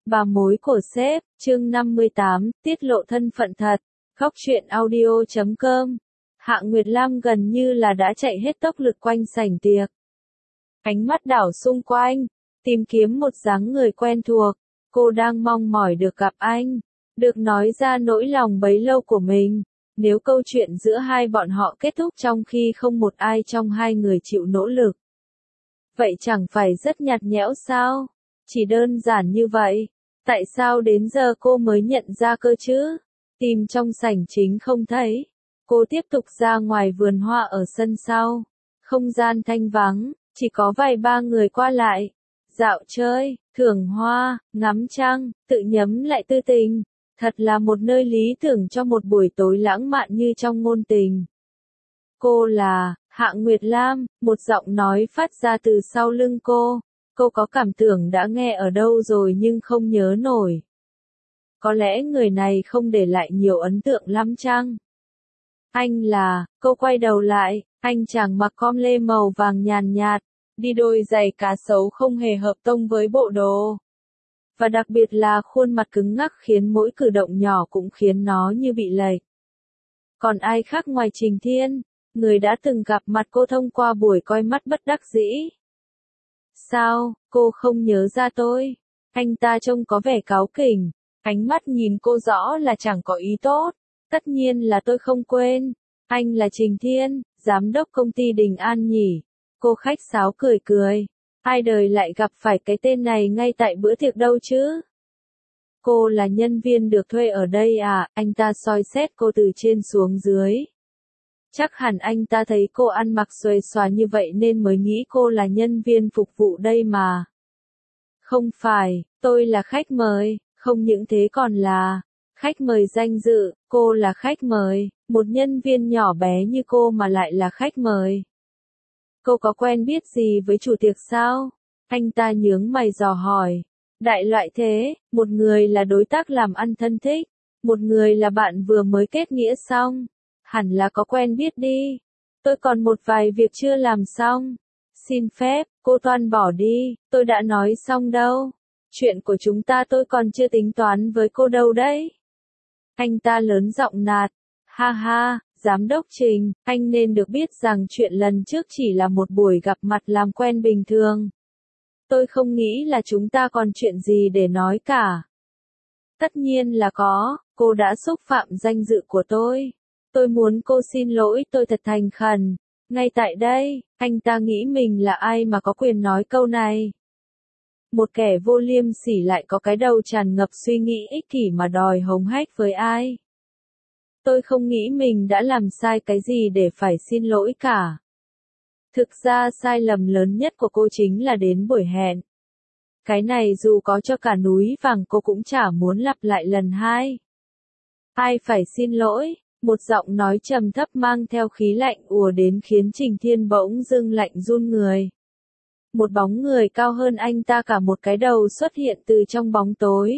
Bà mối của sếp, chương 58, tiết lộ thân phận thật. Góc truyện audio.com. Hạ Nguyệt Lam gần như là đã chạy hết tốc lực quanh sảnh tiệc. Ánh mắt đảo xung quanh, tìm kiếm một dáng người quen thuộc. Cô đang mong mỏi được gặp anh, được nói ra nỗi lòng bấy lâu của mình. Nếu câu chuyện giữa hai bọn họ kết thúc trong khi không một ai trong hai người chịu nỗ lực, vậy chẳng phải rất nhạt nhẽo sao? Chỉ đơn giản như vậy. Tại sao đến giờ cô mới nhận ra cơ chứ? Tìm trong sảnh chính không thấy. Cô tiếp tục ra ngoài vườn hoa ở sân sau. Không gian thanh vắng, chỉ có vài ba người qua lại. Dạo chơi, thưởng hoa, ngắm trăng, tự nhấm lại tư tình. Thật là một nơi lý tưởng cho một buổi tối lãng mạn như trong ngôn tình. Cô là Hạ Nguyệt Lam, một giọng nói phát ra từ sau lưng cô. Cô có cảm tưởng đã nghe ở đâu rồi nhưng không nhớ nổi. Có lẽ người này không để lại nhiều ấn tượng lắm chăng? Anh là, cô quay đầu lại, anh chàng mặc com lê màu vàng nhàn nhạt, đi đôi giày cá sấu không hề hợp tông với bộ đồ. Và đặc biệt là khuôn mặt cứng ngắc khiến mỗi cử động nhỏ cũng khiến nó như bị lệch. Còn ai khác ngoài Trình Thiên, người đã từng gặp mặt cô thông qua buổi coi mắt bất đắc dĩ. Sao, cô không nhớ ra tôi? Anh ta trông có vẻ cáu kỉnh, ánh mắt nhìn cô rõ là chẳng có ý tốt. Tất nhiên là tôi không quên. Anh là Trình Thiên, giám đốc công ty Đình An nhỉ? Cô khách sáo cười cười. Ai đời lại gặp phải cái tên này ngay tại bữa tiệc đâu chứ? Cô là nhân viên được thuê ở đây à? Anh ta soi xét cô từ trên xuống dưới. Chắc hẳn anh ta thấy cô ăn mặc xuề xòa như vậy nên mới nghĩ cô là nhân viên phục vụ đây mà. Không phải, tôi là khách mời, không những thế còn là khách mời danh dự. Cô là khách mời, một nhân viên nhỏ bé như cô mà lại là khách mời. Cô có quen biết gì với chủ tiệc sao? Anh ta nhướng mày dò hỏi. Đại loại thế, một người là đối tác làm ăn thân thích, một người là bạn vừa mới kết nghĩa xong. Hẳn là có quen biết đi. Tôi còn một vài việc chưa làm xong. Xin phép, cô toan bỏ đi, tôi đã nói xong đâu. Chuyện của chúng ta tôi còn chưa tính toán với cô đâu đấy. Anh ta lớn giọng nạt. Ha ha, giám đốc Trình, anh nên được biết rằng chuyện lần trước chỉ là một buổi gặp mặt làm quen bình thường. Tôi không nghĩ là chúng ta còn chuyện gì để nói cả. Tất nhiên là có, cô đã xúc phạm danh dự của tôi. Tôi muốn cô xin lỗi tôi thật thành khẩn. Ngay tại đây, anh ta nghĩ mình là ai mà có quyền nói câu này. Một kẻ vô liêm sỉ lại có cái đầu tràn ngập suy nghĩ ích kỷ mà đòi hống hách với ai. Tôi không nghĩ mình đã làm sai cái gì để phải xin lỗi cả. Thực ra sai lầm lớn nhất của cô chính là đến buổi hẹn. Cái này dù có cho cả núi vàng cô cũng chả muốn lặp lại lần hai. Ai phải xin lỗi? Một giọng nói trầm thấp mang theo khí lạnh ùa đến khiến Trình Thiên bỗng dưng lạnh run người. Một bóng người cao hơn anh ta cả một cái đầu xuất hiện từ trong bóng tối.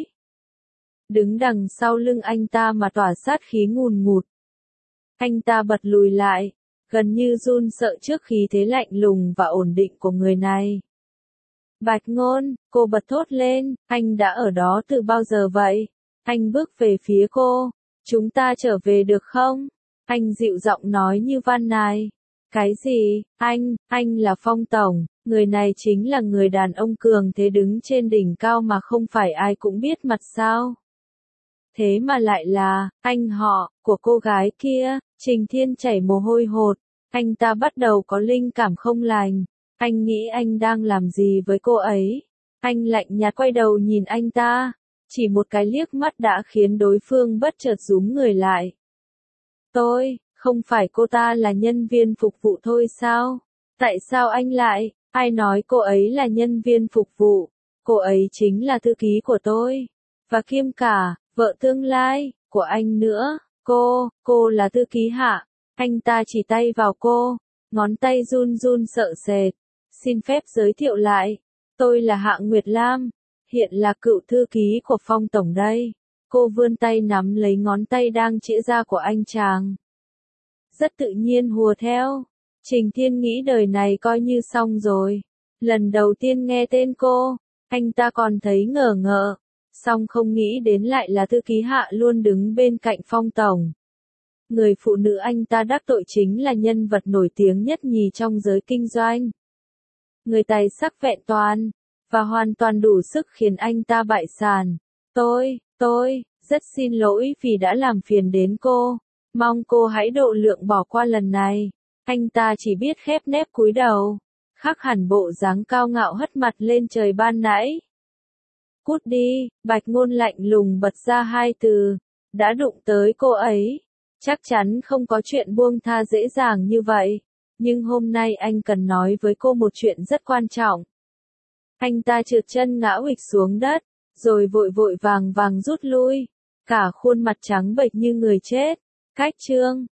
Đứng đằng sau lưng anh ta mà tỏa sát khí ngùn ngụt. Anh ta bật lùi lại, gần như run sợ trước khí thế lạnh lùng và ổn định của người này. Bạch Ngôn, cô bật thốt lên, anh đã ở đó từ bao giờ vậy? Anh bước về phía cô. Chúng ta trở về được không? Anh dịu giọng nói như van nài. Cái gì? Anh là Phong Tổng, người này chính là người đàn ông cường thế đứng trên đỉnh cao mà không phải ai cũng biết mặt sao? Thế mà lại là, anh họ, của cô gái kia. Trình Thiên chảy mồ hôi hột. Anh ta bắt đầu có linh cảm không lành. Anh nghĩ anh đang làm gì với cô ấy? Anh lạnh nhạt quay đầu nhìn anh ta. Chỉ một cái liếc mắt đã khiến đối phương bất chợt rúm người lại. Không phải cô ta là nhân viên phục vụ thôi sao? Tại sao anh lại? Ai nói cô ấy là nhân viên phục vụ? Cô ấy chính là thư ký của tôi. Và kiêm cả, vợ tương lai, của anh nữa. Cô là thư ký Hạ. Anh ta chỉ tay vào cô. Ngón tay run run sợ sệt. Xin phép giới thiệu lại. Tôi là Hạ Nguyệt Lam. Hiện là cựu thư ký của Phong Tổng đây. Cô vươn tay nắm lấy ngón tay đang chĩa ra của anh chàng. Rất tự nhiên hùa theo. Trình Thiên nghĩ đời này coi như xong rồi. Lần đầu tiên nghe tên cô, anh ta còn thấy ngờ ngợ. Song không nghĩ đến lại là thư ký Hạ luôn đứng bên cạnh Phong tổng. Người phụ nữ anh ta đắc tội chính là nhân vật nổi tiếng nhất nhì trong giới kinh doanh. Người tài sắc vẹn toàn, và hoàn toàn đủ sức khiến anh ta bại sản. Tôi, rất xin lỗi vì đã làm phiền đến cô. Mong cô hãy độ lượng bỏ qua lần này. Anh ta chỉ biết khép nép cúi đầu, khác hẳn bộ dáng cao ngạo hất mặt lên trời ban nãy. Cút đi, Bạch Ngôn lạnh lùng bật ra hai từ. Đã đụng tới cô ấy, chắc chắn không có chuyện buông tha dễ dàng như vậy. Nhưng hôm nay anh cần nói với cô một chuyện rất quan trọng. Anh ta trượt chân ngã huỵch xuống đất, rồi vội vội vàng vàng rút lui, cả khuôn mặt trắng bệch như người chết. Cách chương